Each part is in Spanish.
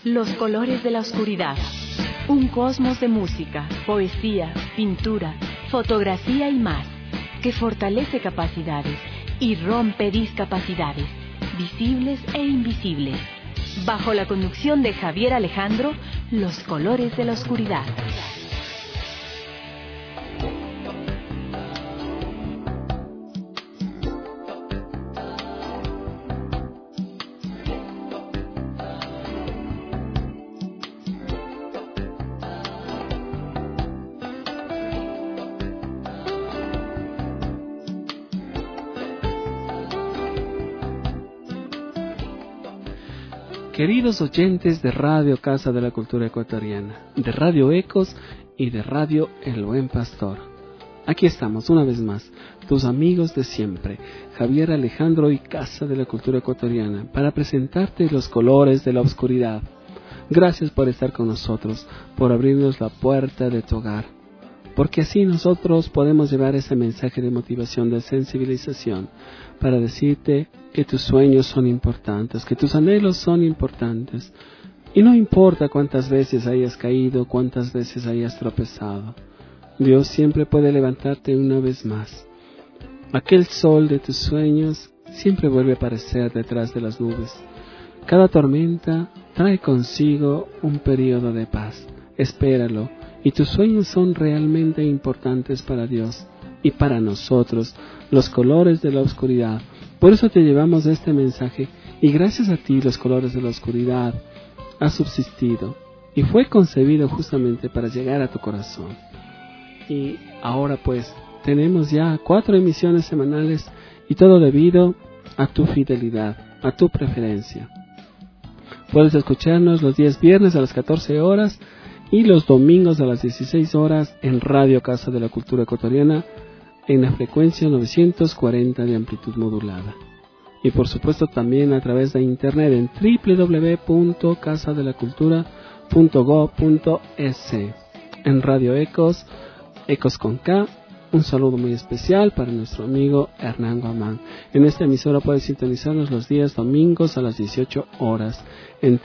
Los colores de la oscuridad. Un cosmos de música, poesía, pintura, fotografía y más, que fortalece capacidades y rompe discapacidades, visibles e invisibles. Bajo la conducción de Javier Alejandro, Los colores de la oscuridad. Queridos oyentes de Radio Casa de la Cultura Ecuatoriana, de Radio Ecos y de Radio El Buen Pastor. Aquí estamos una vez más, tus amigos de siempre, Javier Alejandro y Casa de la Cultura Ecuatoriana, para presentarte los colores de la oscuridad. Gracias por estar con nosotros, por abrirnos la puerta de tu hogar, porque así nosotros podemos llevar ese mensaje de motivación, de sensibilización, para decirte que tus sueños son importantes, que tus anhelos son importantes. Y no importa cuántas veces hayas caído, cuántas veces hayas tropezado, Dios siempre puede levantarte una vez más. Aquel sol de tus sueños siempre vuelve a aparecer detrás de las nubes. Cada tormenta trae consigo un periodo de paz. Espéralo, y tus sueños son realmente importantes para Dios y para nosotros, los colores de la oscuridad. Por eso te llevamos este mensaje, y gracias a ti los colores de la oscuridad ha subsistido y fue concebido justamente para llegar a tu corazón. Y ahora pues tenemos ya 4 emisiones semanales, y todo debido a tu fidelidad, a tu preferencia. Puedes escucharnos los días viernes a las 14 horas y los domingos a las 16 horas en Radio Casa de la Cultura Ecuatoriana, en la frecuencia 940 de amplitud modulada. Y por supuesto también a través de internet en www.casadelacultura.go.es. En Radio Ecos, Ecos con K, un saludo muy especial para nuestro amigo Hernán Guamán. En esta emisora puedes sintonizarnos los días domingos a las 18 horas en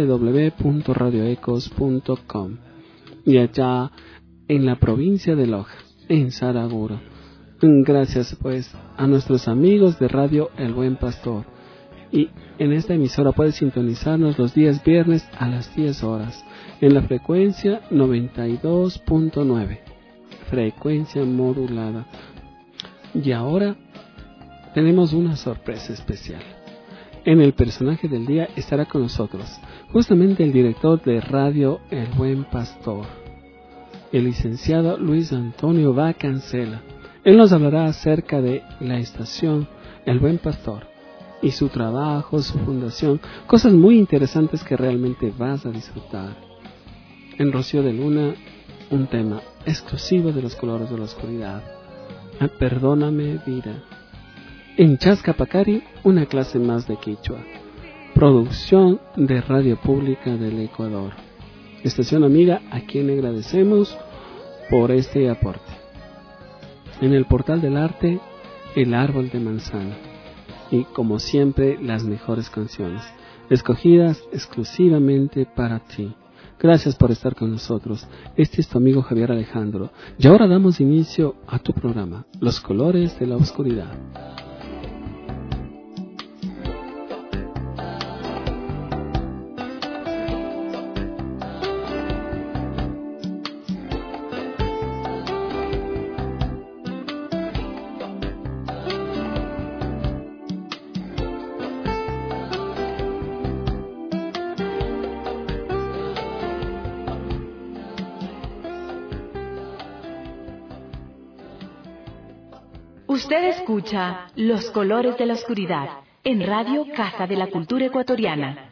www.radioecos.com. Y allá en la provincia de Loja, en Saraguro. Gracias pues a nuestros amigos de Radio El Buen Pastor. Y en esta emisora puedes sintonizarnos los días viernes a las 10 horas en la frecuencia 92.9, frecuencia modulada. Y ahora tenemos una sorpresa especial. En el personaje del día estará con nosotros justamente el director de Radio El Buen Pastor, el licenciado Luis Antonio Vacancela. Él nos hablará acerca de la estación El Buen Pastor y su trabajo, su fundación, cosas muy interesantes que realmente vas a disfrutar. En Rocío de Luna, un tema exclusivo de los colores de la oscuridad. Perdóname, vida. En Chascapacari, una clase más de quichua. Producción de Radio Pública del Ecuador. Estación amiga a quien le agradecemos por este aporte. En el portal del arte, el árbol de manzana. Y como siempre, las mejores canciones, escogidas exclusivamente para ti. Gracias por estar con nosotros. Este es tu amigo Javier Alejandro. Y ahora damos inicio a tu programa, Los colores de la oscuridad. Usted escucha Los colores de la oscuridad en Radio Casa de la Cultura Ecuatoriana.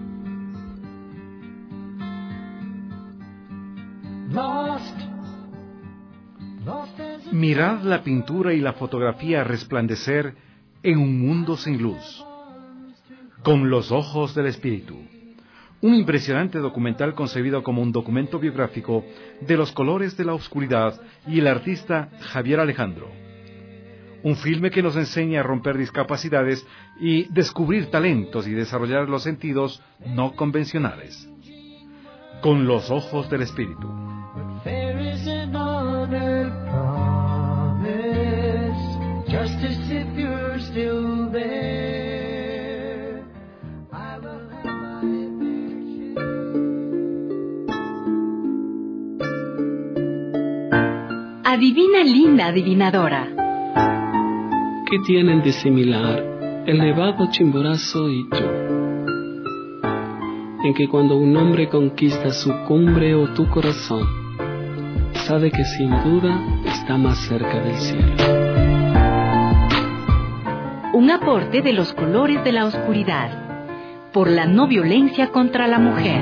Mirad la pintura y la fotografía resplandecer en un mundo sin luz, con los ojos del espíritu. Un impresionante documental concebido como un documento biográfico de los colores de la oscuridad y el artista Javier Alejandro. Un filme que nos enseña a romper discapacidades y descubrir talentos y desarrollar los sentidos no convencionales. Con los ojos del Espíritu. Adivina, linda adivinadora. ¿Qué tienen de similar el nevado Chimborazo y tú? En que cuando un hombre conquista su cumbre o tu corazón, sabe que sin duda está más cerca del cielo. Un aporte de los colores de la oscuridad, por la no violencia contra la mujer.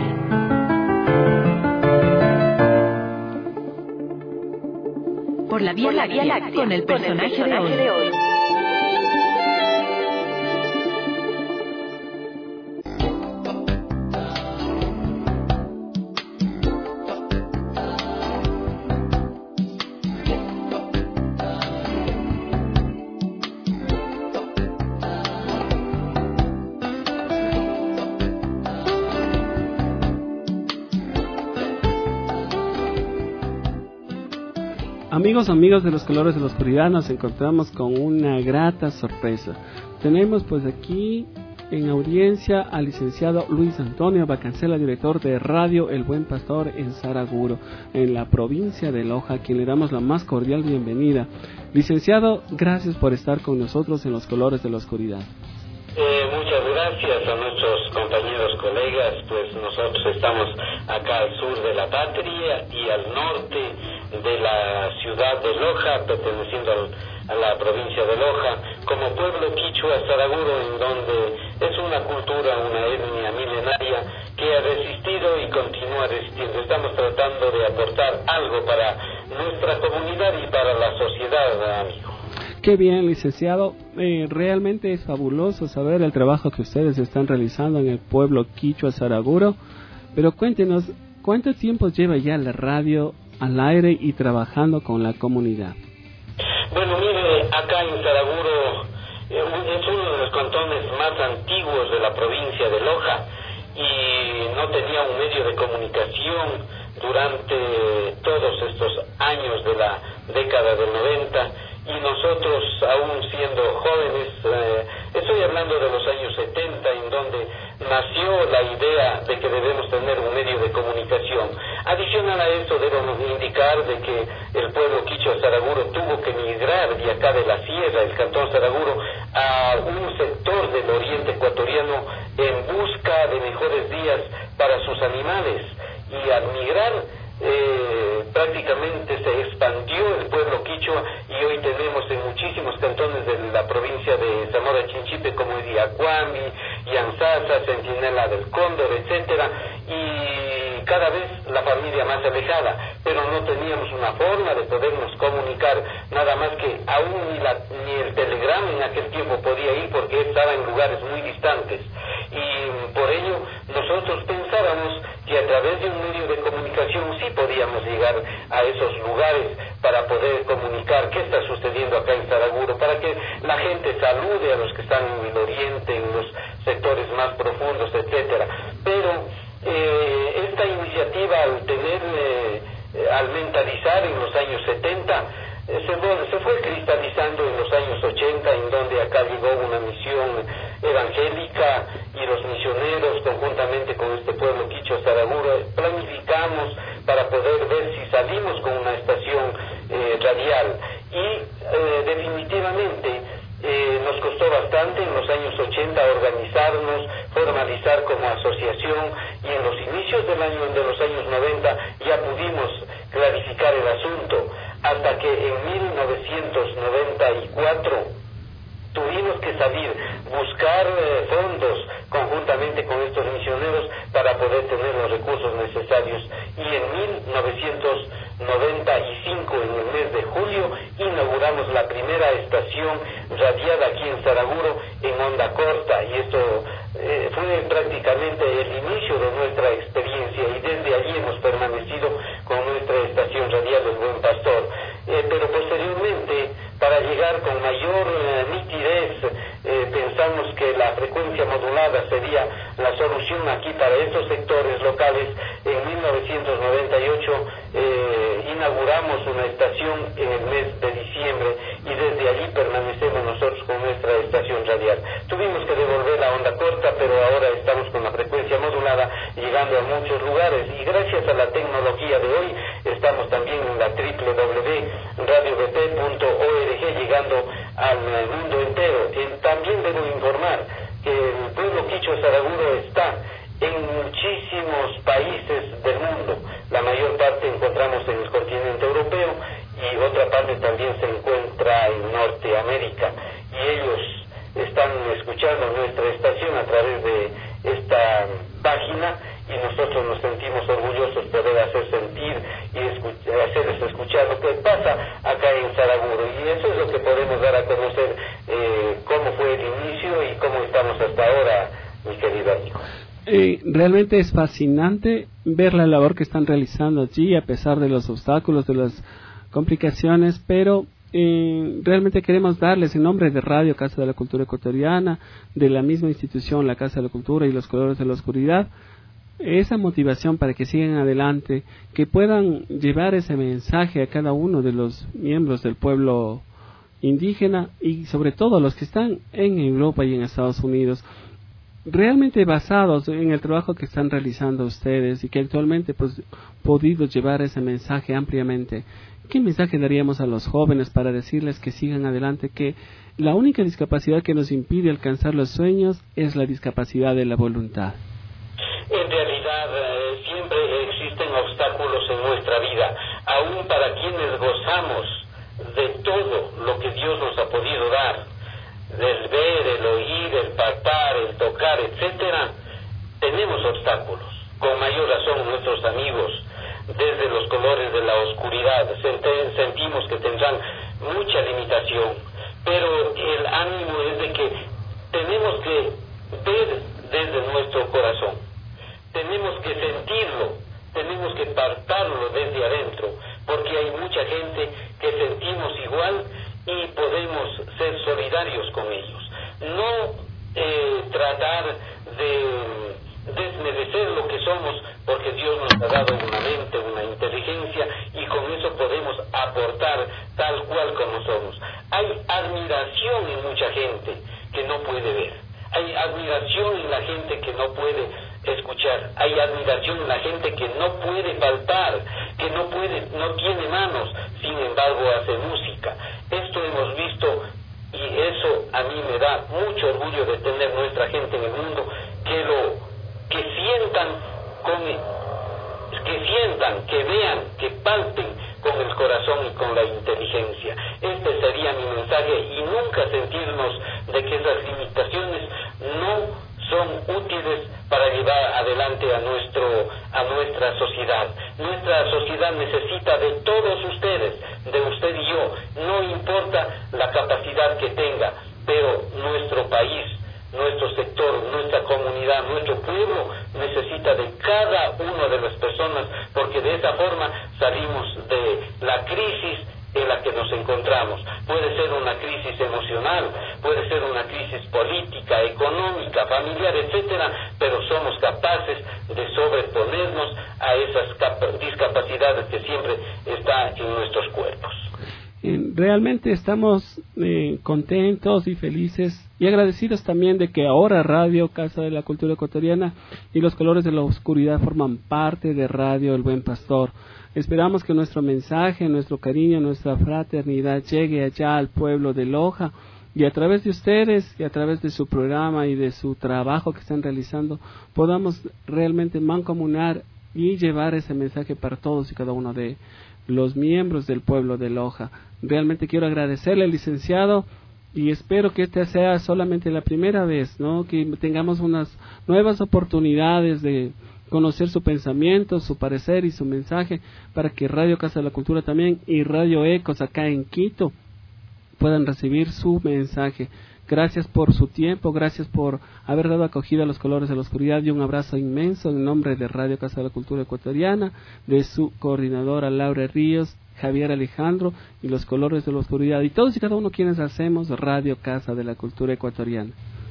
Por la Vía Láctea, con el personaje de hoy. Amigos de los colores de la oscuridad, nos encontramos con una grata sorpresa. Tenemos pues aquí en audiencia al licenciado Luis Antonio Vacancela, director de Radio El Buen Pastor en Saraguro, en la provincia de Loja, a quien le damos la más cordial bienvenida. Licenciado, gracias por estar con nosotros en los colores de la oscuridad. Muchas gracias a nuestros compañeros, colegas, pues nosotros estamos acá al sur de la patria y al norte de la ciudad de Loja, perteneciendo a la provincia de Loja, como pueblo quichua Saraguro, en donde es una cultura, una etnia milenaria que ha resistido y continúa resistiendo. Estamos tratando de aportar algo para nuestra comunidad y para la sociedad, amigo. Qué bien, licenciado. Realmente es fabuloso saber el trabajo que ustedes están realizando en el pueblo quichua Saraguro. Pero cuéntenos, ¿cuánto tiempo lleva ya la radio al aire y trabajando con la comunidad? Bueno, mire, acá en Saraguro es uno de los cantones más antiguos de la provincia de Loja y no tenía un medio de comunicación durante todos estos años de la década del 90. Y nosotros, aún siendo jóvenes, estoy hablando de los años 70, en donde nació la idea de que debemos tener un medio de comunicación. Adicional a eso, debemos indicar de que el pueblo quichua Saraguro tuvo que migrar de acá de la sierra, el cantón Saraguro, a un sector del oriente ecuatoriano en busca de mejores días para sus animales. Y al migrar, prácticamente se expandió el pueblo quichua y hoy tenemos en muchísimos cantones de la provincia de Zamora Chinchipe, como es Yacuami, Yanzasa, Centinela del Cóndor, etcétera, y cada vez la familia más alejada, pero no teníamos una forma de podernos comunicar, nada más que aún ni el telegrama en aquel tiempo podía ir porque estaba en lugares muy distantes, y por ello nosotros pensábamos que a través de un medio de comunicación sí podíamos llegar a esos lugares para poder comunicar qué está sucediendo acá en Saraguro, para que la gente salude a los que están en el oriente, en los sectores más profundos, etcétera. Pero esta iniciativa, al mentalizar en los años 70, se fue cristalizando en los años 80, en donde acá llegó una misión evangélica y los misioneros, conjuntamente con este pueblo quichua Saraguro, planificamos para poder ver si salimos con una estación radial. Y definitivamente nos costó bastante en los años 80 organizarnos, formalizar como asociación, y en los inicios de los años 90 ya pudimos clarificar el asunto, hasta que en 1994 tuvimos que salir, buscar fondos conjuntamente con estos misioneros para poder tener los recursos necesarios. Y en 1995, en el mes de julio, inauguramos la primera estación radiada aquí en Saraguro en onda corta, y esto fue prácticamente el inicio de nuestra experiencia, y desde allí hemos permanecido con nuestra estación radial El Buen Pastor. Pero posteriormente, para llegar con mayor nitidez, pensamos que la frecuencia modulada sería la solución aquí para estos sectores locales. En inauguramos una estación en el mes de diciembre y desde allí permanecemos nosotros con nuestra estación radial. Tuvimos que devolver la onda corta, pero ahora estamos con la frecuencia modulada llegando a muchos lugares, y gracias a la tecnología de hoy estamos también en la www.radiobp.org llegando al mundo entero. También debo informar que el pueblo quichua Saraguro está en muchísimos países del mundo. La mayor parte encontramos en el continente europeo y otra parte también se encuentra en Norteamérica, y ellos están escuchando nuestra estación a través de esta página, y nosotros nos sentimos orgullosos de poder hacer sentir y hacerles escuchar lo que pasa acá en Saraguro, y eso es lo que podemos dar a conocer, cómo fue el inicio y cómo estamos hasta ahora, mi querido amigo. Realmente es fascinante ver la labor que están realizando allí, a pesar de los obstáculos, de las complicaciones, pero realmente queremos darles, en nombre de Radio Casa de la Cultura Ecuatoriana, de la misma institución, la Casa de la Cultura y los Colores de la Oscuridad, esa motivación para que sigan adelante, que puedan llevar ese mensaje a cada uno de los miembros del pueblo indígena y sobre todo a los que están en Europa y en Estados Unidos, realmente basados en el trabajo que están realizando ustedes y que actualmente pues podido llevar ese mensaje ampliamente. ¿Qué mensaje daríamos a los jóvenes para decirles que sigan adelante, que la única discapacidad que nos impide alcanzar los sueños es la discapacidad de la voluntad? En realidad siempre existen obstáculos en nuestra vida, aún para quienes gozamos de todo lo que Dios nos ha podido dar, del ver, el oír, el palpar, el tocar, etcétera. Tenemos obstáculos, con mayor razón nuestros amigos desde los colores de la oscuridad sentimos que tendrán mucha limitación, pero el ánimo es de que tenemos que ver desde nuestro corazón, tenemos que sentirlo, tenemos que palparlo desde adentro, porque hay mucha gente que sentimos igual y podemos ser solidarios con ellos. No tratar de desmerecer lo que somos, porque Dios nos ha dado una mente, una inteligencia, y con eso podemos aportar tal cual como somos. Hay admiración en mucha gente que no puede ver, hay admiración en la gente que no puede escuchar, hay admiración en la gente que no puede palpar, que no tiene manos, sin embargo hace música. Esto hemos visto, y eso a mí me da mucho orgullo de tener nuestra gente en el mundo, que vean, que palpen con el corazón y con la inteligencia. Este sería mi mensaje, y nunca sentirnos de que esas limitaciones no son útiles para llevar adelante a nuestra sociedad. Nuestra sociedad necesita de todos ustedes, de usted y yo, no importa la capacidad que tenga, pero nuestro país, nuestro sector, nuestra comunidad, nuestro pueblo necesita de cada una de las personas, porque de esa forma salimos de la crisis en la que nos encontramos. Puede ser una crisis emocional, puede ser una crisis política, económica, familiar, etcétera, pero somos capaces de sobreponernos a esas discapacidades que siempre están en nuestros cuerpos. Realmente estamos contentos y felices y agradecidos también de que ahora Radio Casa de la Cultura Ecuatoriana y los Colores de la Oscuridad forman parte de Radio El Buen Pastor. Esperamos que nuestro mensaje, nuestro cariño, nuestra fraternidad llegue allá al pueblo de Loja, y a través de ustedes y a través de su programa y de su trabajo que están realizando podamos realmente mancomunar y llevar ese mensaje para todos y cada uno de los miembros del pueblo de Loja. Realmente quiero agradecerle al licenciado, y espero que esta sea solamente la primera vez, ¿no? Que tengamos unas nuevas oportunidades de conocer su pensamiento, su parecer y su mensaje, para que Radio Casa de la Cultura también y Radio Ecos acá en Quito puedan recibir su mensaje. Gracias por su tiempo, gracias por haber dado acogida a los Colores de la Oscuridad, y un abrazo inmenso en nombre de Radio Casa de la Cultura Ecuatoriana, de su coordinadora Laura Ríos, Javier Alejandro y los Colores de la Oscuridad, y todos y cada uno quienes hacemos Radio Casa de la Cultura Ecuatoriana.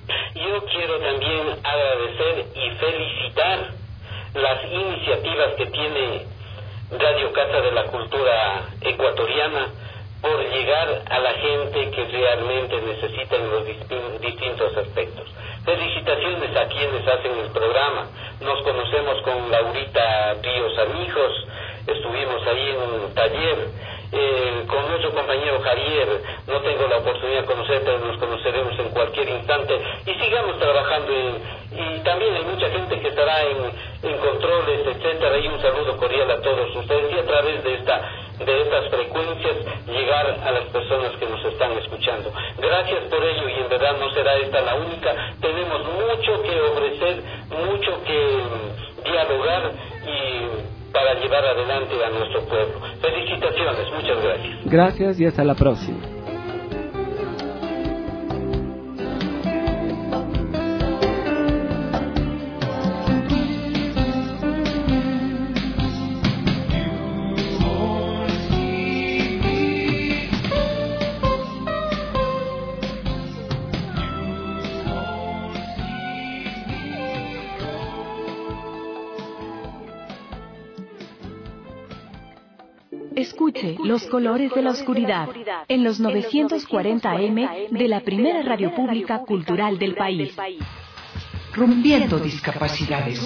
Yo quiero también agradecer y felicitar las iniciativas que tiene Radio Casa de la Cultura Ecuatoriana, por llegar a la gente que realmente necesita en los distintos aspectos. Felicitaciones a quienes hacen el programa. Nos conocemos con Laurita Ríos Amigos, estuvimos ahí en un taller. Con nuestro compañero Javier no tengo la oportunidad de conocer, pero nos conoceremos en cualquier instante y sigamos trabajando y también hay mucha gente que estará en controles, etcétera, y un saludo cordial a todos ustedes y a través de estas frecuencias llegar a las personas que nos están escuchando. Gracias por ello, y en verdad no será esta la única. Tenemos mucho que ofrecer, mucho que dialogar y para llevar adelante a nuestro pueblo. Felicitaciones, muchas gracias. Gracias y hasta la próxima. Escuche Los Colores de la Oscuridad en los 940 AM de la primera radio pública cultural del país. Rompiendo discapacidades.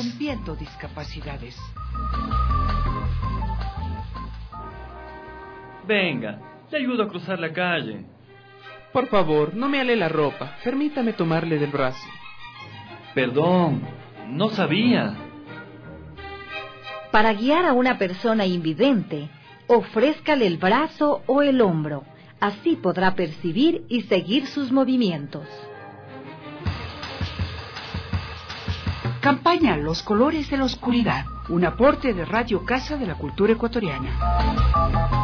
Venga, le ayudo a cruzar la calle. Por favor, no me ale la ropa. Permítame tomarle del brazo. Perdón, no sabía. Para guiar a una persona invidente, ofrézcale el brazo o el hombro. Así podrá percibir y seguir sus movimientos. Campaña Los Colores de la Oscuridad. Un aporte de Radio Casa de la Cultura Ecuatoriana.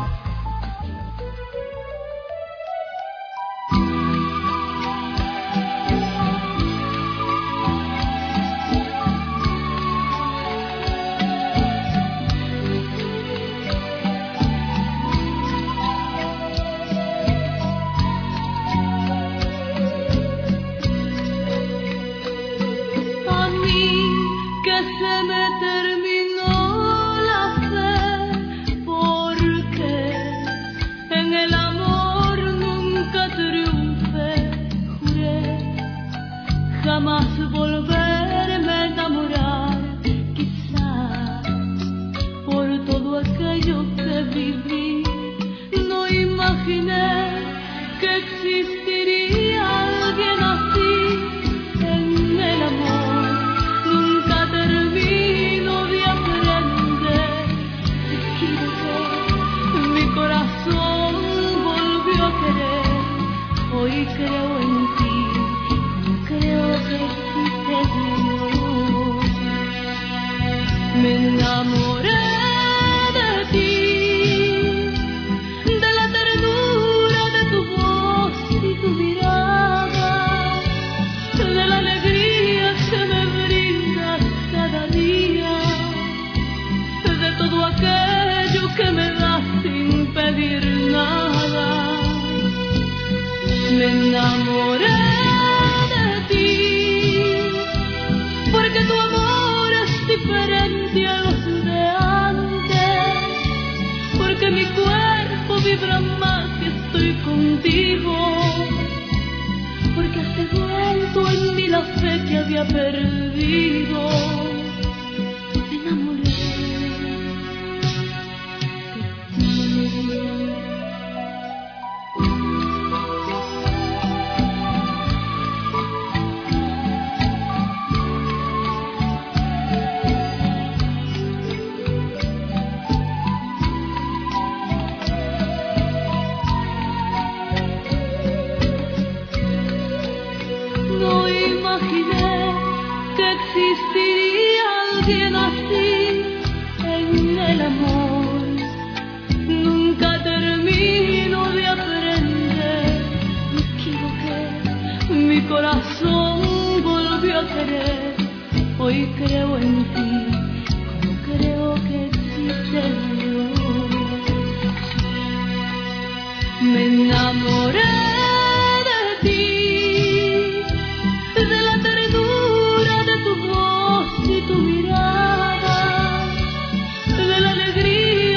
De la alegría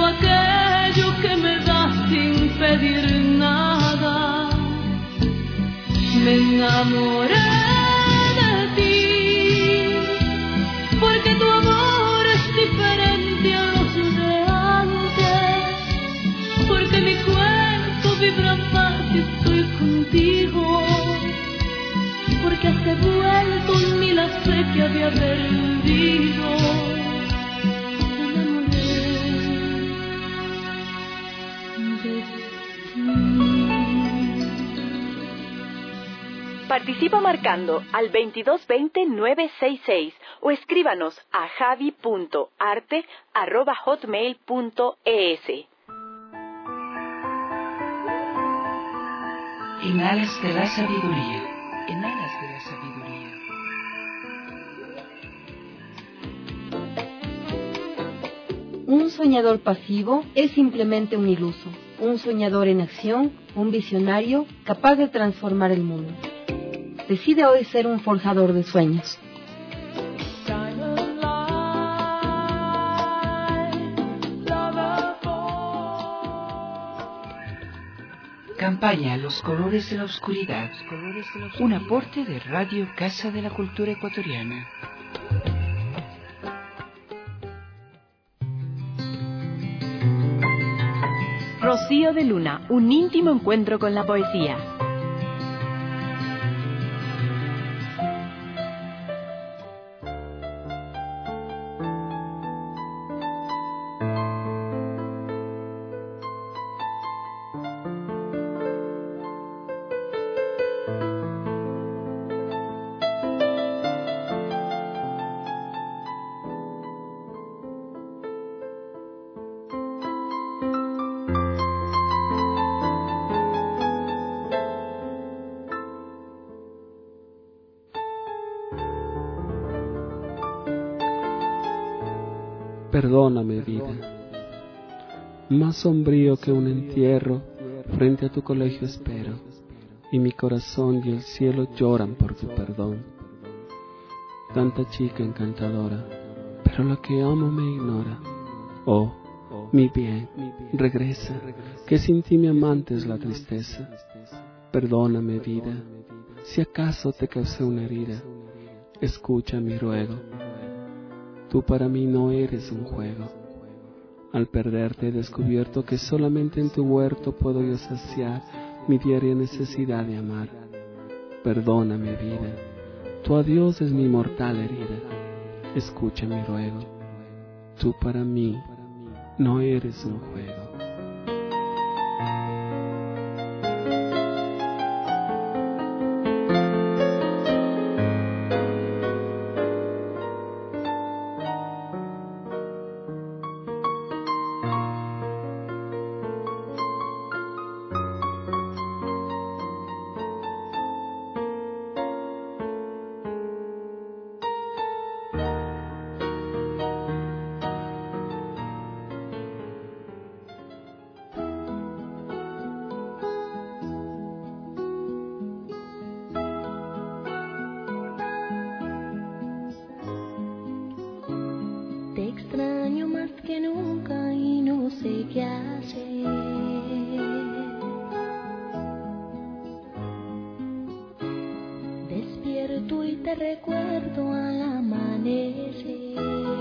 aquello que me das sin pedir nada. Me enamoré de ti, porque tu amor es diferente a los de antes, porque mi cuerpo vibra más si estoy contigo, porque has devuelto en mí la fe que había perdido. Participa marcando al 2220-966 o escríbanos a javi.arte@hotmail.es. En alas de la sabiduría, en alas de la sabiduría. Un soñador pasivo es simplemente un iluso. Un soñador en acción, un visionario capaz de transformar el mundo. Decide hoy ser un forjador de sueños. Campaña Los Colores de la Oscuridad. Un aporte de Radio Casa de la Cultura Ecuatoriana. Rocío de Luna, un íntimo encuentro con la poesía. Perdóname, vida, más sombrío que un entierro, frente a tu colegio espero, y mi corazón y el cielo lloran por tu perdón. Tanta chica encantadora, pero la que amo me ignora. Oh, mi bien, regresa, que sin ti mi amante es la tristeza. Perdóname, vida, si acaso te causé una herida, escucha mi ruego. Tú para mí no eres un juego. Al perderte he descubierto que solamente en tu huerto puedo yo saciar mi diaria necesidad de amar. Perdóname, vida, tu adiós es mi mortal herida. Escucha mi ruego. Tú para mí no eres un juego. extraño más que nunca y no sé qué hacer. Despierto y te recuerdo al amanecer.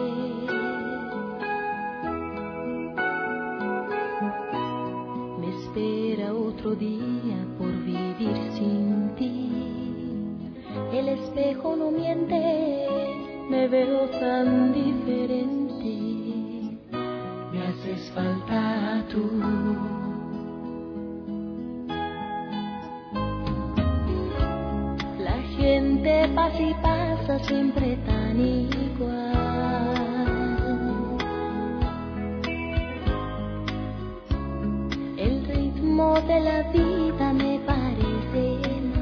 Me espera otro día por vivir sin ti. El espejo no miente, me veo tan diferente. Me haces falta tú. La gente pasa y pasa siempre tan igual. El ritmo de la vida me parece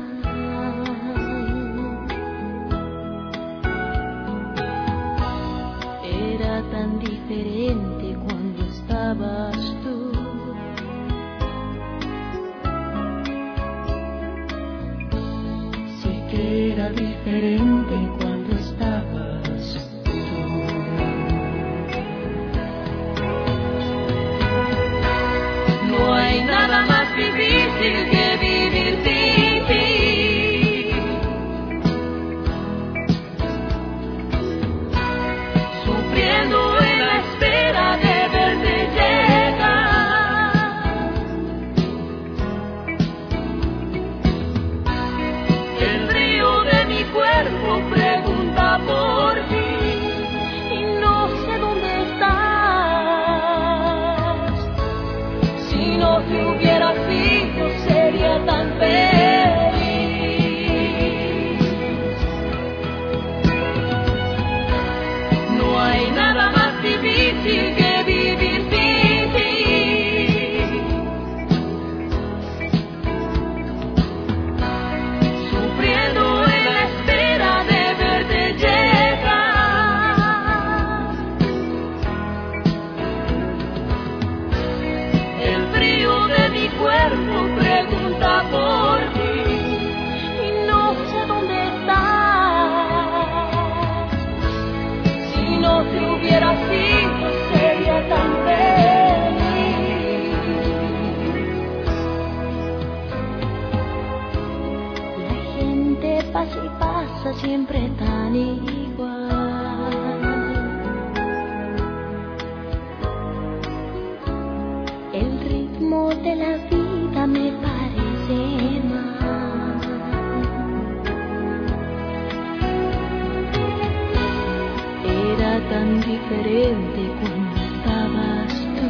tan diferente cuando estabas tú. Sé que era diferente cuando estabas tú. pasa siempre tan igual. El ritmo de la vida me parece mal. Era tan diferente cuando estabas tú.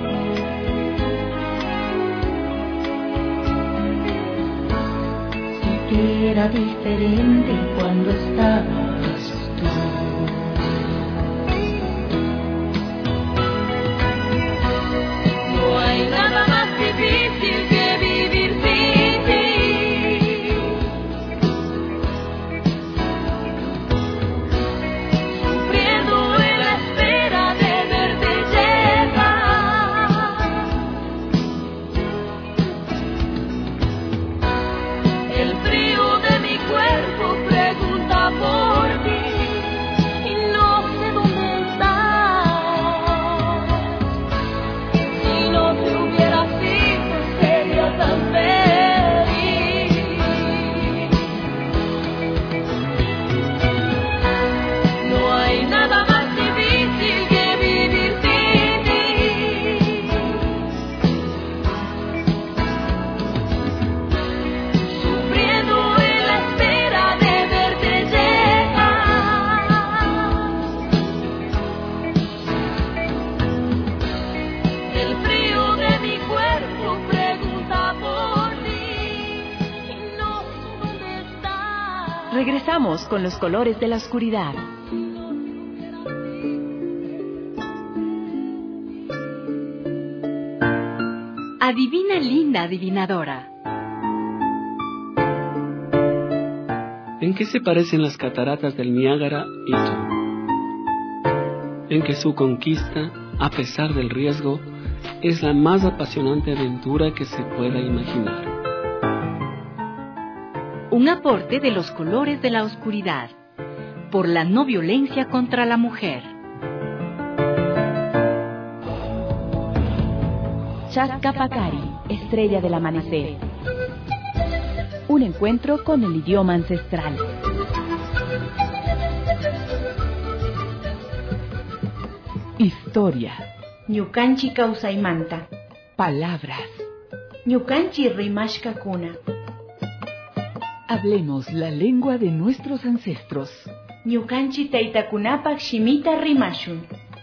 Era diferente cuando estabas tú. No hay nada más difícil que vivir sin ti. Sufriendo en la espera de verte llegar. El frío de mi cuerpo pregunta por ti y no sé dónde estás. Si no te hubiera sido sería tan feliz. No hay nada más difícil que vivir sin ti. Sufriendo en la espera de verte llegar. El frío de mi cuerpo pregunta por ti y no sé dónde estás. Regresamos con los colores de la oscuridad. Adivina, linda adivinadora. ¿En qué se parecen las cataratas del Niágara y tú? En que su conquista, a pesar del riesgo, es la más apasionante aventura que se pueda imaginar. Un aporte de los colores de la oscuridad, por la no violencia contra la mujer. Chacapacari, estrella del amanecer. Un encuentro con el idioma ancestral. Historia. Ñukanchi kawsaymanta. Palabras. Ñukanchi rimashkakuna. Hablemos la lengua de nuestros ancestros. Ñukanchi taytakunapak shimita rimashun.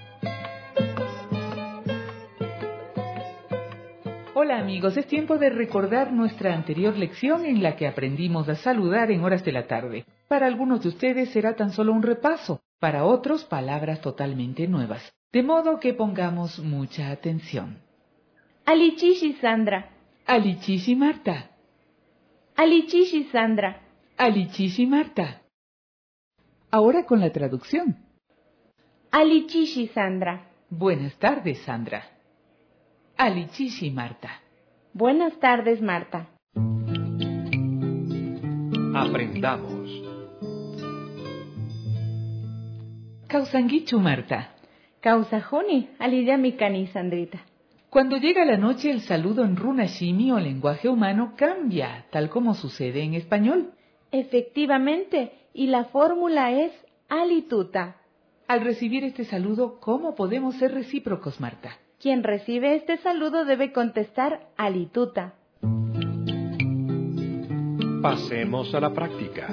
Hola amigos, es tiempo de recordar nuestra anterior lección en la que aprendimos a saludar en horas de la tarde. Para algunos de ustedes será tan solo un repaso, para otros palabras totalmente nuevas. De modo que pongamos mucha atención. Alichishi Sandra. Alichishi Marta. Alichishi Sandra. Alichishi Marta. Ahora con la traducción. Alichishi Sandra. Buenas tardes, Sandra. Alichishi Marta. Buenas tardes, Marta. Aprendamos. Kausanguichu Marta. Kausajuni, alidiamikani Sandrita. Cuando llega la noche, el saludo en runashimi o lenguaje humano cambia, tal como sucede en español. Efectivamente, y la fórmula es alituta. Al recibir este saludo, ¿cómo podemos ser recíprocos, Marta? Quien recibe este saludo debe contestar alituta. Pasemos a la práctica.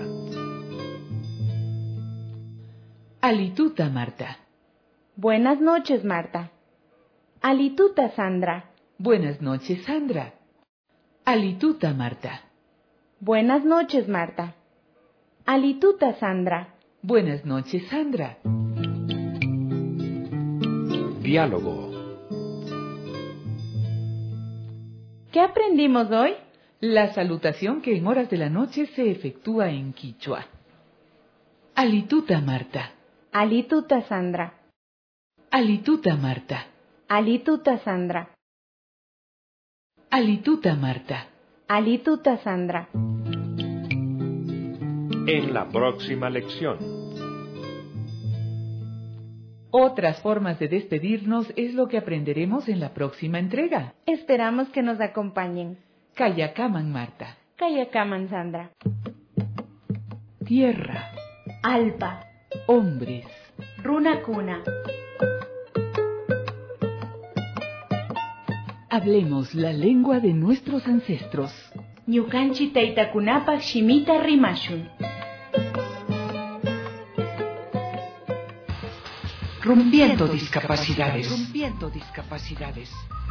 Alituta, Marta. Buenas noches, Marta. Alituta, Sandra. Buenas noches, Sandra. Alituta, Marta. Buenas noches, Marta. Alituta, Sandra. Buenas noches, Sandra. Diálogo. ¿Qué aprendimos hoy? La salutación que en horas de la noche se efectúa en quichua. Alituta, Marta. Alituta, Sandra. Alituta, Marta. Alituta, Sandra. Alituta, Marta. Alituta, Sandra. En la próxima lección. Otras formas de despedirnos es lo que aprenderemos en la próxima entrega. Esperamos que nos acompañen. Kayakaman, Marta. Kayakaman, Sandra. Tierra. Alpa. Hombres. Runa cuna. Hablemos la lengua de nuestros ancestros. Ñukanchi taytakunapak shimita rimashun. Rompiendo discapacidades. Rompiendo discapacidades.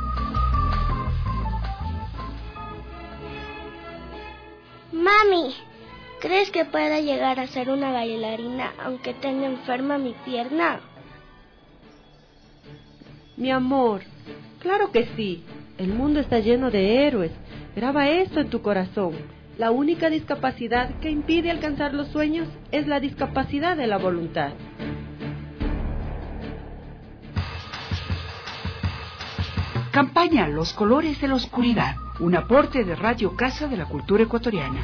Mami, ¿crees que pueda llegar a ser una bailarina aunque tenga enferma mi pierna? Mi amor, claro que sí. El mundo está lleno de héroes. Graba esto en tu corazón. La única discapacidad que impide alcanzar los sueños es la discapacidad de la voluntad. Campaña Los Colores de la Oscuridad, un aporte de Radio Casa de la Cultura Ecuatoriana.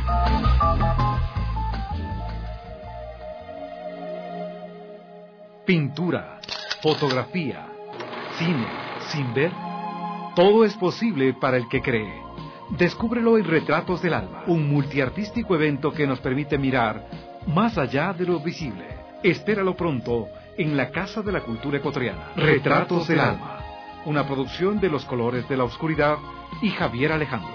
Pintura, fotografía, cine, sin ver, todo es posible para el que cree. Descúbrelo en Retratos del Alma, un multiartístico evento que nos permite mirar más allá de lo visible. Espéralo pronto en la Casa de la Cultura Ecuatoriana. Retratos del Alma, una producción de Los Colores de la Oscuridad y Javier Alejandro.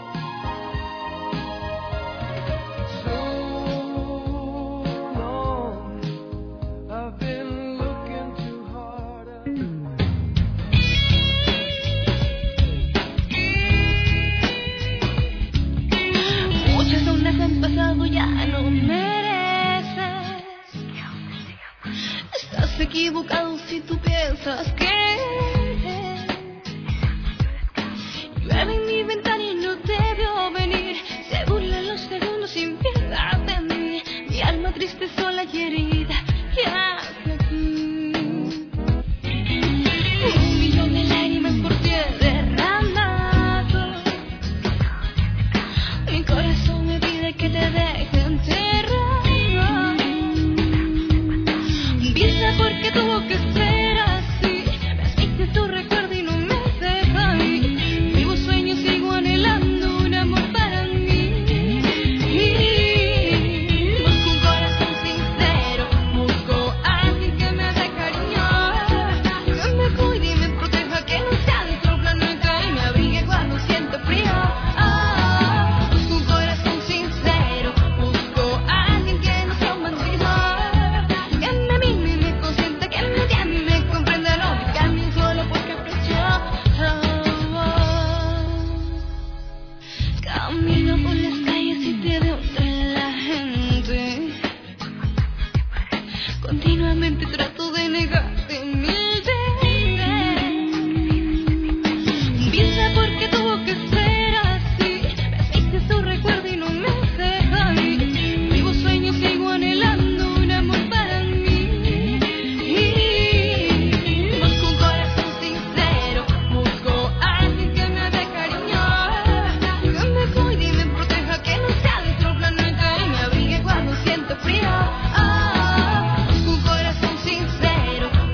Muchas ondas han pasado, ya no mereces. Estás equivocado si tú piensas que llueve en mi ventana y no te veo venir. Se burlan los segundos sin piedad de mí. Mi alma triste, sola y herida, ¿qué hace aquí? Un millón de lágrimas por ti he derramado. Mi corazón me pide que te deje enterrar. Piensa por qué tuvo que ser así. Me asfixia tu recuerdo y no me deja ir. Vivo sueños, sigo anhelando un amor para mí. Busco un corazón sincero, busco a alguien que me dé cariño, que me cuide y me proteja, que no sea de otro planeta y me abrigue cuando siento frío. Busco un corazón sincero, busco a alguien que no sea un bandido, que me mime y me consienta, que me llame y me comprenda, no me cambie solo por capricho. Camino por las calles y te veo entre la gente. Continuamente trato de negarte mil veces. Piensa por qué tuvo que ser así. Me asfixia tu recuerdo y no me deja ir. Vivo sueños, sigo anhelando un amor para mí. Busco un corazón sincero, busco a alguien que me dé cariño, que me cuide y me proteja, que no sea de otro planeta y me abrigue cuando siento frío. Busco un corazón sincero,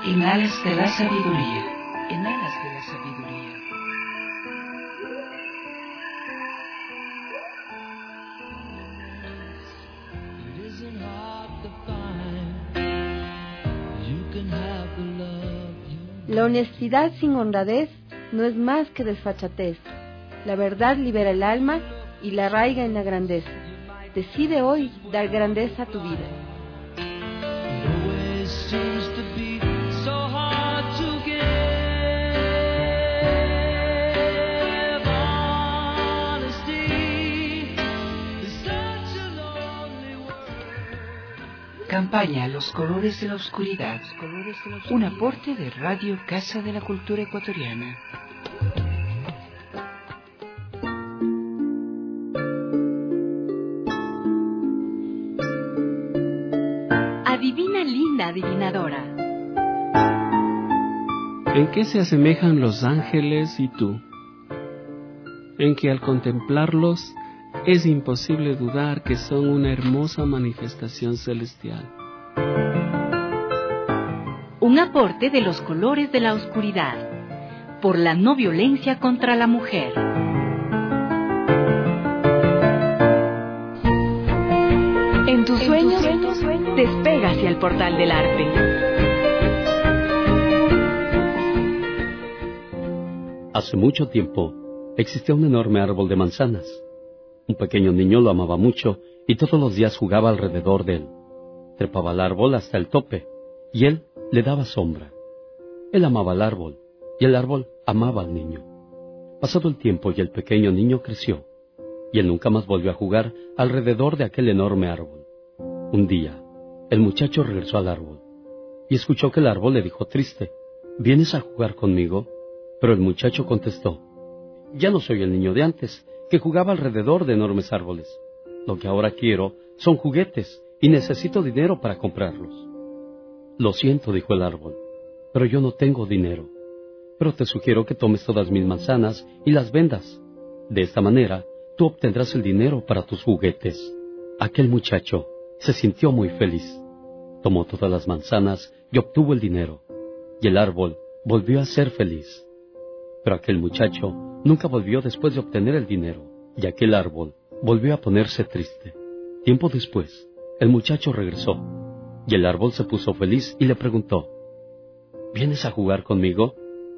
En alas de la sabiduría. En alas de la sabiduría. La honestidad sin honradez no es más que desfachatez. La verdad libera el alma y la arraiga en la grandeza. Decide hoy dar grandeza a tu vida. Campaña Los Colores de la Oscuridad. Un aporte de Radio Casa de la Cultura Ecuatoriana. Adivina, linda adivinadora. ¿En qué se asemejan los ángeles y tú? En que al contemplarlos es imposible dudar que son una hermosa manifestación celestial. Un aporte de Los Colores de la Oscuridad, por la no violencia contra la mujer. En tus sueños, despega hacia el portal del arte. Hace mucho tiempo existía un enorme árbol de manzanas. Un pequeño niño lo amaba mucho y todos los días jugaba alrededor de él. Trepaba al árbol hasta el tope y él le daba sombra. Él amaba al árbol y el árbol amaba al niño. Pasado el tiempo y el pequeño niño creció y él nunca más volvió a jugar alrededor de aquel enorme árbol. Un día, el muchacho regresó al árbol y escuchó que el árbol le dijo triste: ¿vienes a jugar conmigo? Pero el muchacho contestó: ya no soy el niño de antes, que jugaba alrededor de enormes árboles. Lo que ahora quiero son juguetes y necesito dinero para comprarlos. Lo siento, dijo el árbol, pero yo no tengo dinero. Pero te sugiero que tomes todas mis manzanas y las vendas. De esta manera, tú obtendrás el dinero para tus juguetes. Aquel muchacho se sintió muy feliz. Tomó todas las manzanas y obtuvo el dinero. Y el árbol volvió a ser feliz. Pero aquel muchacho nunca volvió después de obtener el dinero, y aquel árbol volvió a ponerse triste. Tiempo después, el muchacho regresó, y el árbol se puso feliz y le preguntó: ¿vienes a jugar conmigo?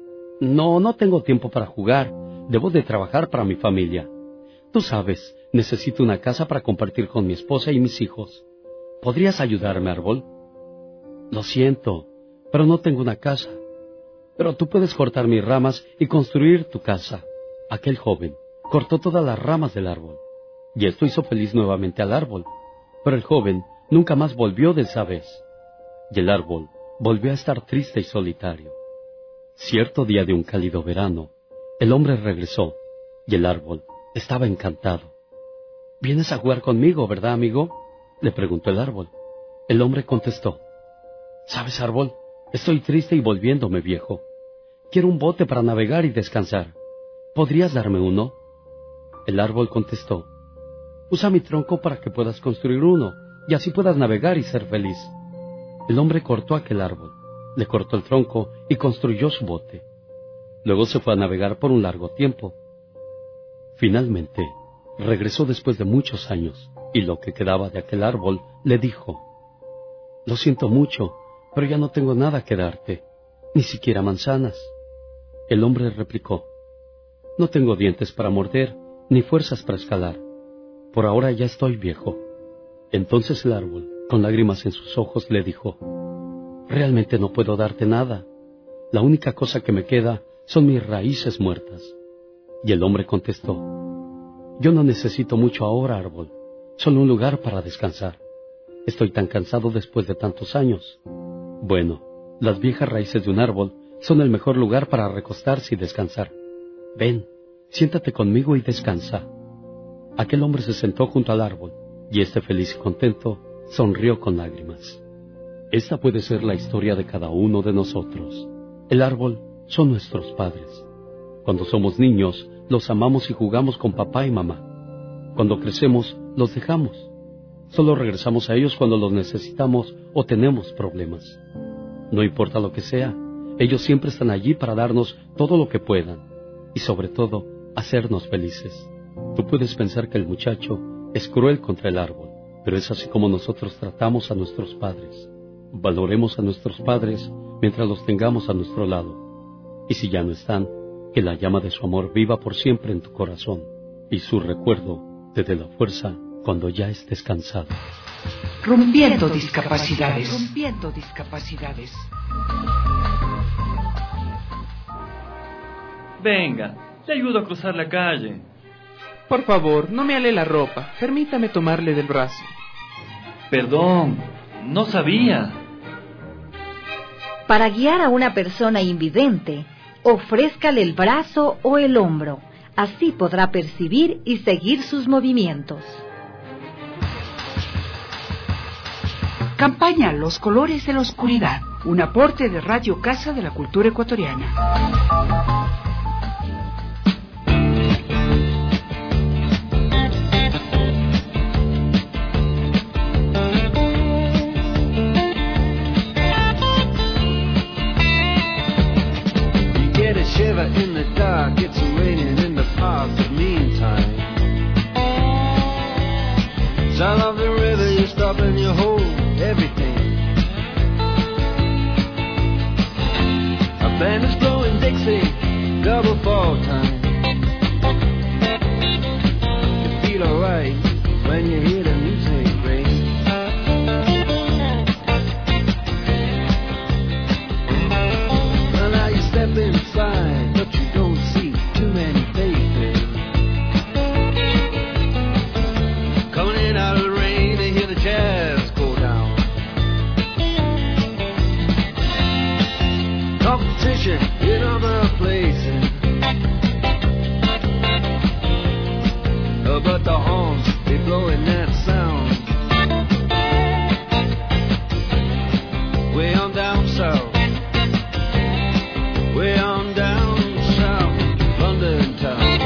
No tengo tiempo para jugar, debo de trabajar para mi familia. Tú sabes, necesito una casa para compartir con mi esposa y mis hijos. ¿Podrías ayudarme, árbol? Lo siento, pero no tengo una casa. Pero tú puedes cortar mis ramas y construir tu casa. Aquel joven cortó todas las ramas del árbol, y esto hizo feliz nuevamente al árbol. Pero el joven nunca más volvió de esa vez, y el árbol volvió a estar triste y solitario. Cierto día de un cálido verano, el hombre regresó, y el árbol estaba encantado. ¿Vienes a jugar conmigo, verdad, amigo?, le preguntó el árbol. El hombre contestó: ¿sabes, árbol? Estoy triste y volviéndome viejo. Quiero un bote para navegar y descansar. ¿Podrías darme uno? El árbol contestó: usa mi tronco para que puedas construir uno, y así puedas navegar y ser feliz. El hombre cortó aquel árbol, le cortó el tronco y construyó su bote. Luego se fue a navegar por un largo tiempo. Finalmente, regresó después de muchos años, y lo que quedaba de aquel árbol le dijo: lo siento mucho, pero ya no tengo nada que darte, ni siquiera manzanas. El hombre replicó: no tengo dientes para morder, ni fuerzas para escalar. Por ahora ya estoy viejo. Entonces el árbol, con lágrimas en sus ojos, le dijo: realmente no puedo darte nada. La única cosa que me queda son mis raíces muertas. Y el hombre contestó: yo no necesito mucho ahora, árbol, solo un lugar para descansar. Estoy tan cansado después de tantos años. Bueno, las viejas raíces de un árbol son el mejor lugar para recostarse y descansar. Ven, siéntate conmigo y descansa. Aquel hombre se sentó junto al árbol, y este feliz y contento sonrió con lágrimas. Esta puede ser la historia de cada uno de nosotros. El árbol son nuestros padres. Cuando somos niños, los amamos y jugamos con papá y mamá. Cuando crecemos, los dejamos. Solo regresamos a ellos cuando los necesitamos o tenemos problemas. No importa lo que sea, ellos siempre están allí para darnos todo lo que puedan y sobre todo hacernos felices. Tú puedes pensar que el muchacho es cruel contra el árbol, pero es así como nosotros tratamos a nuestros padres. Valoremos a nuestros padres mientras los tengamos a nuestro lado. Y si ya no están, que la llama de su amor viva por siempre en tu corazón y su recuerdo te dé la fuerza cuando ya estés cansado. Rompiendo discapacidades. Rompiendo discapacidades. Venga, le ayudo a cruzar la calle. Por favor, no me ale la ropa. Permítame tomarle del brazo. Perdón, no sabía. Para guiar a una persona invidente, ofrézcale el brazo o el hombro. Así podrá percibir y seguir sus movimientos. Campaña Los Colores de la Oscuridad. Un aporte de Radio Casa de la Cultura Ecuatoriana. In the dark, it's raining in the park, but meantime, sound of the river, you stop and you hold everything. A band is blowing Dixie, double fall time. You feel alright when you hear the music ring. Well, now you step inside, but you don't see too many faces. Coming in out of the rain to hear the jazz go down. Competition in other places, but the horns, they blowing that sound. Way on down south, way on down south, London town.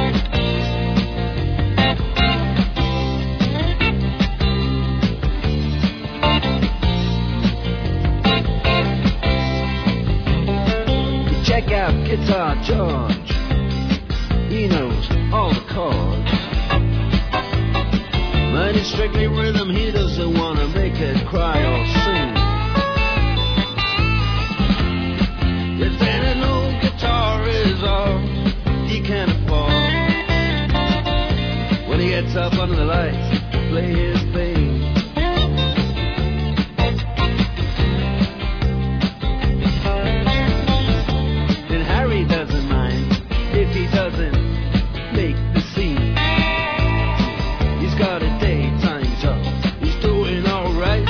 Check out Guitar George, he knows all the chords. But it's strictly rhythm, he doesn't want to make it cry or sing. If then an old guitar is all he can afford, when he gets up under the lights to play his thing. Then Harry doesn't mind if he doesn't make the scene. He's got a daytime job, he's doing alright.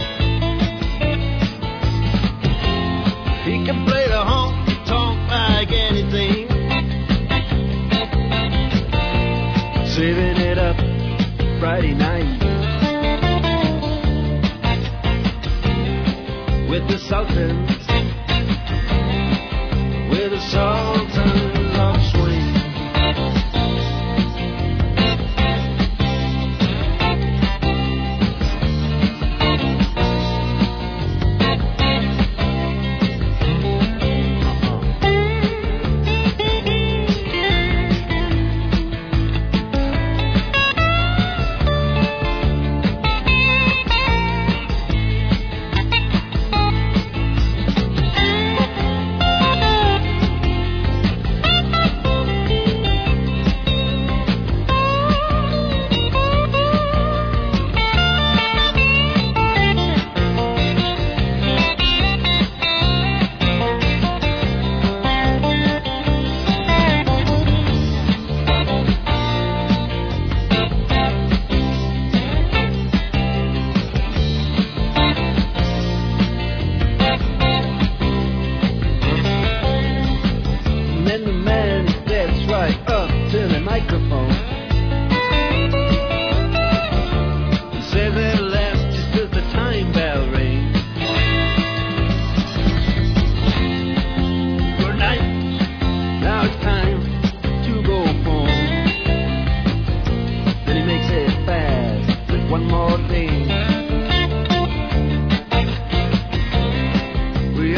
He can play the honky-tonk like anything, saving it up Friday night with the Sultans, with the Sultans of Swing.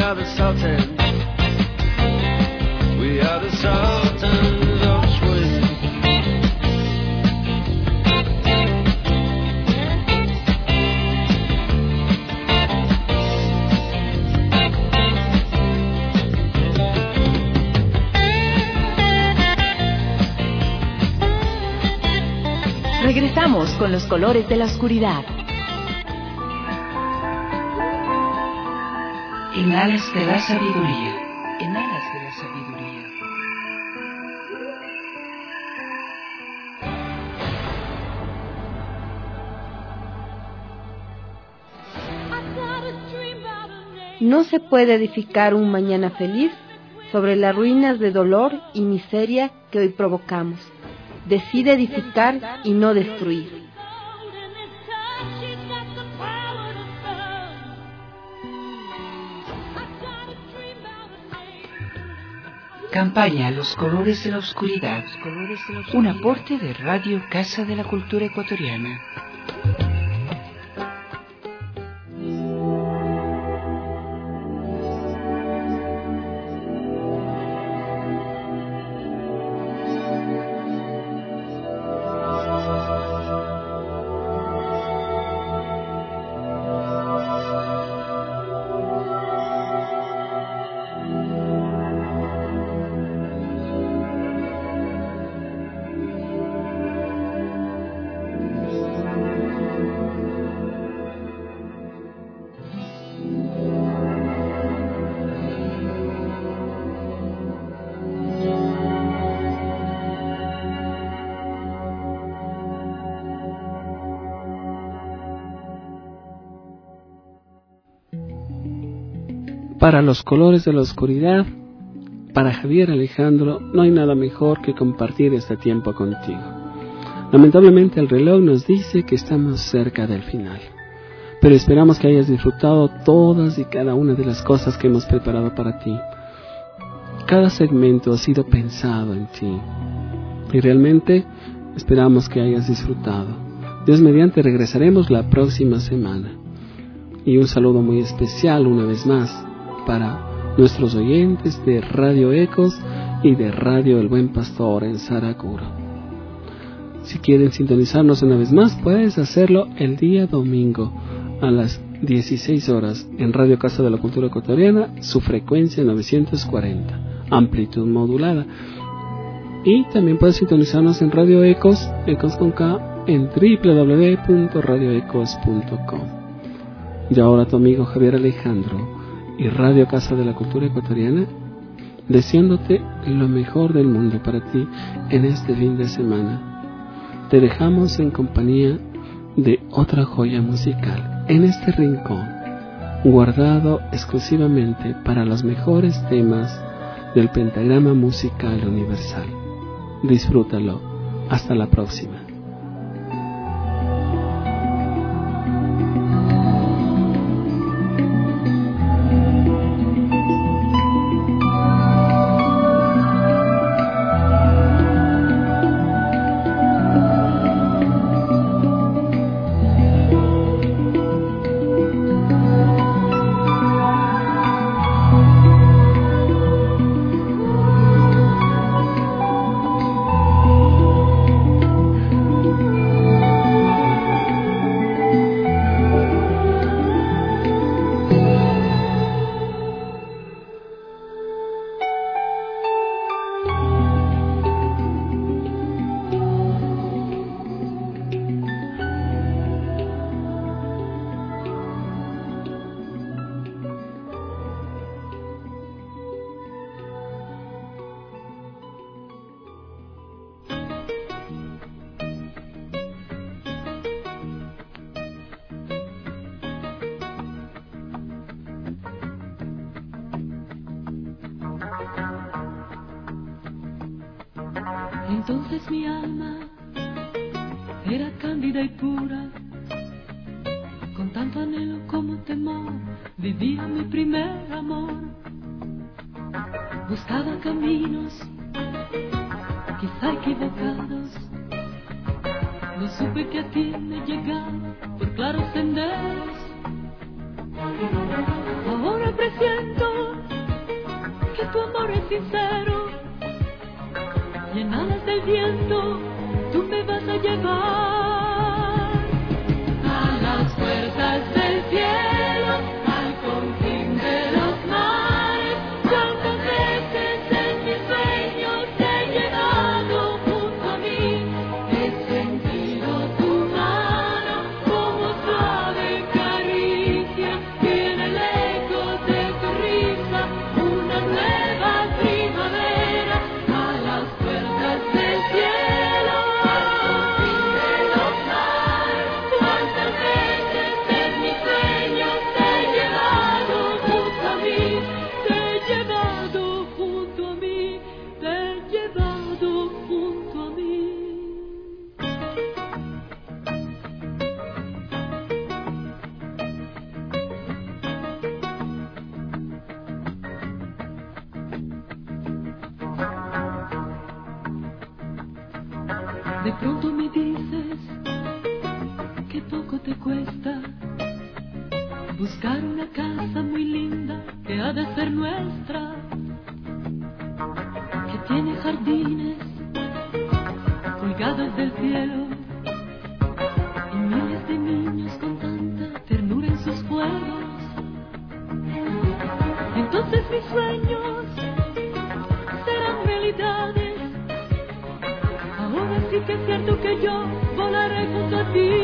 are the Sultans. We are the Sultans of Swing. Regresamos con los colores de la oscuridad. En alas de la sabiduría. En alas de la sabiduría. No se puede edificar un mañana feliz sobre las ruinas de dolor y miseria que hoy provocamos. Decide edificar y no destruir. Campaña Los Colores de la Oscuridad. Un aporte de Radio Casa de la Cultura Ecuatoriana. Para los colores de la oscuridad, para Javier Alejandro, no hay nada mejor que compartir este tiempo contigo. Lamentablemente el reloj nos dice que estamos cerca del final, pero esperamos que hayas disfrutado todas y cada una de las cosas que hemos preparado para ti. Cada segmento ha sido pensado en ti y realmente esperamos que hayas disfrutado. Dios mediante regresaremos la próxima semana. Y un saludo muy especial una vez más para nuestros oyentes de Radio Ecos y de Radio El Buen Pastor en Saraguro. Si quieren sintonizarnos una vez más, puedes hacerlo el día domingo a las 16 horas en Radio Casa de la Cultura Ecuatoriana, su frecuencia 940, amplitud modulada. Y también puedes sintonizarnos en Radio Ecos, Ecos con K, en www.radioecos.com. Y ahora tu amigo Javier Alejandro y Radio Casa de la Cultura Ecuatoriana, deseándote lo mejor del mundo para ti en este fin de semana. Te dejamos en compañía de otra joya musical en este rincón, guardado exclusivamente para los mejores temas del pentagrama musical universal. Disfrútalo. Hasta la próxima. Entonces mi alma era cándida y pura, con tanto anhelo como temor vivía mi primer amor. Buscaba caminos, quizá equivocados, no supe que a ti me llegaba por claros senderos. Ahora presiento tu amor es sincero y en alas del viento tú me vas a llevar a las puertas del cielo, al confín de los mares. Cuántas veces en mis sueños te he llevado junto a mí, he sentido tu mano como suave caricia y en el eco de tu risa una nueva primavera a las puertas del cielo, al confín de los mares. Cuántas veces en mis sueños te he llevado junto a mí, te he llevado junto a mí, te he llevado junto a mí. De pronto me dices que poco te cuesta buscar una casa muy linda que ha de ser nuestra, que tiene jardines colgados del cielo y miles de niños con tanta ternura en sus juegos. Entonces mis sueños serán realidades. Ahora sí que es cierto que yo volaré junto a ti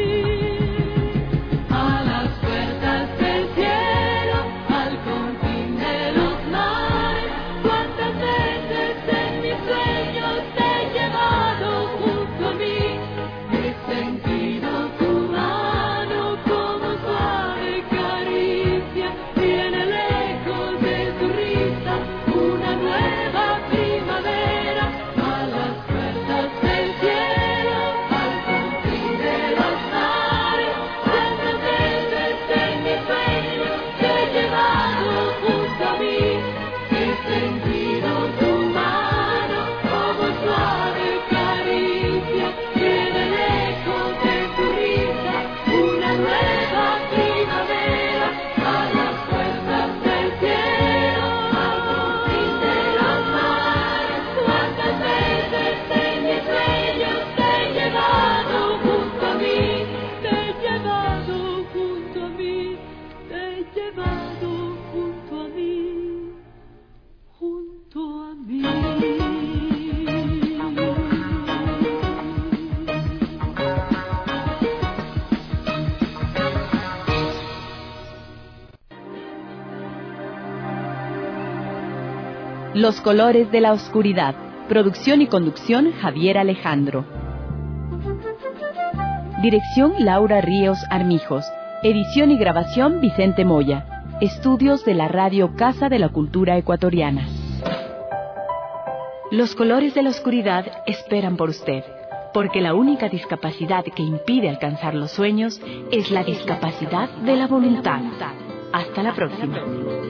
a las puertas del cielo, al confín de los mares. Cuántas veces en mis sueños te he llevado junto a mí, he sentido tu mano como suave caricia y en el eco de tu risa una nueva primavera a las puertas del cielo, al confín de los mares. Cuántas veces en mis sueños te he llevado junto a mí, he sentido tu mano como suave caricia y en el eco de tu risa una nueva primavera a las puertas del cielo, al confín de los mares. Cuántas veces en mis sueños te he llevado junto a mí, te he llevado junto a mí, te he llevado junto a mí, junto a mí. Los colores de la oscuridad. Producción y conducción Javier Alejandro. Dirección Laura Ríos Armijos. Edición y grabación Vicente Moya. Estudios de la Radio Casa de la Cultura Ecuatoriana. Los colores de la oscuridad esperan por usted, porque la única discapacidad que impide alcanzar los sueños es la discapacidad de la voluntad. Hasta la próxima.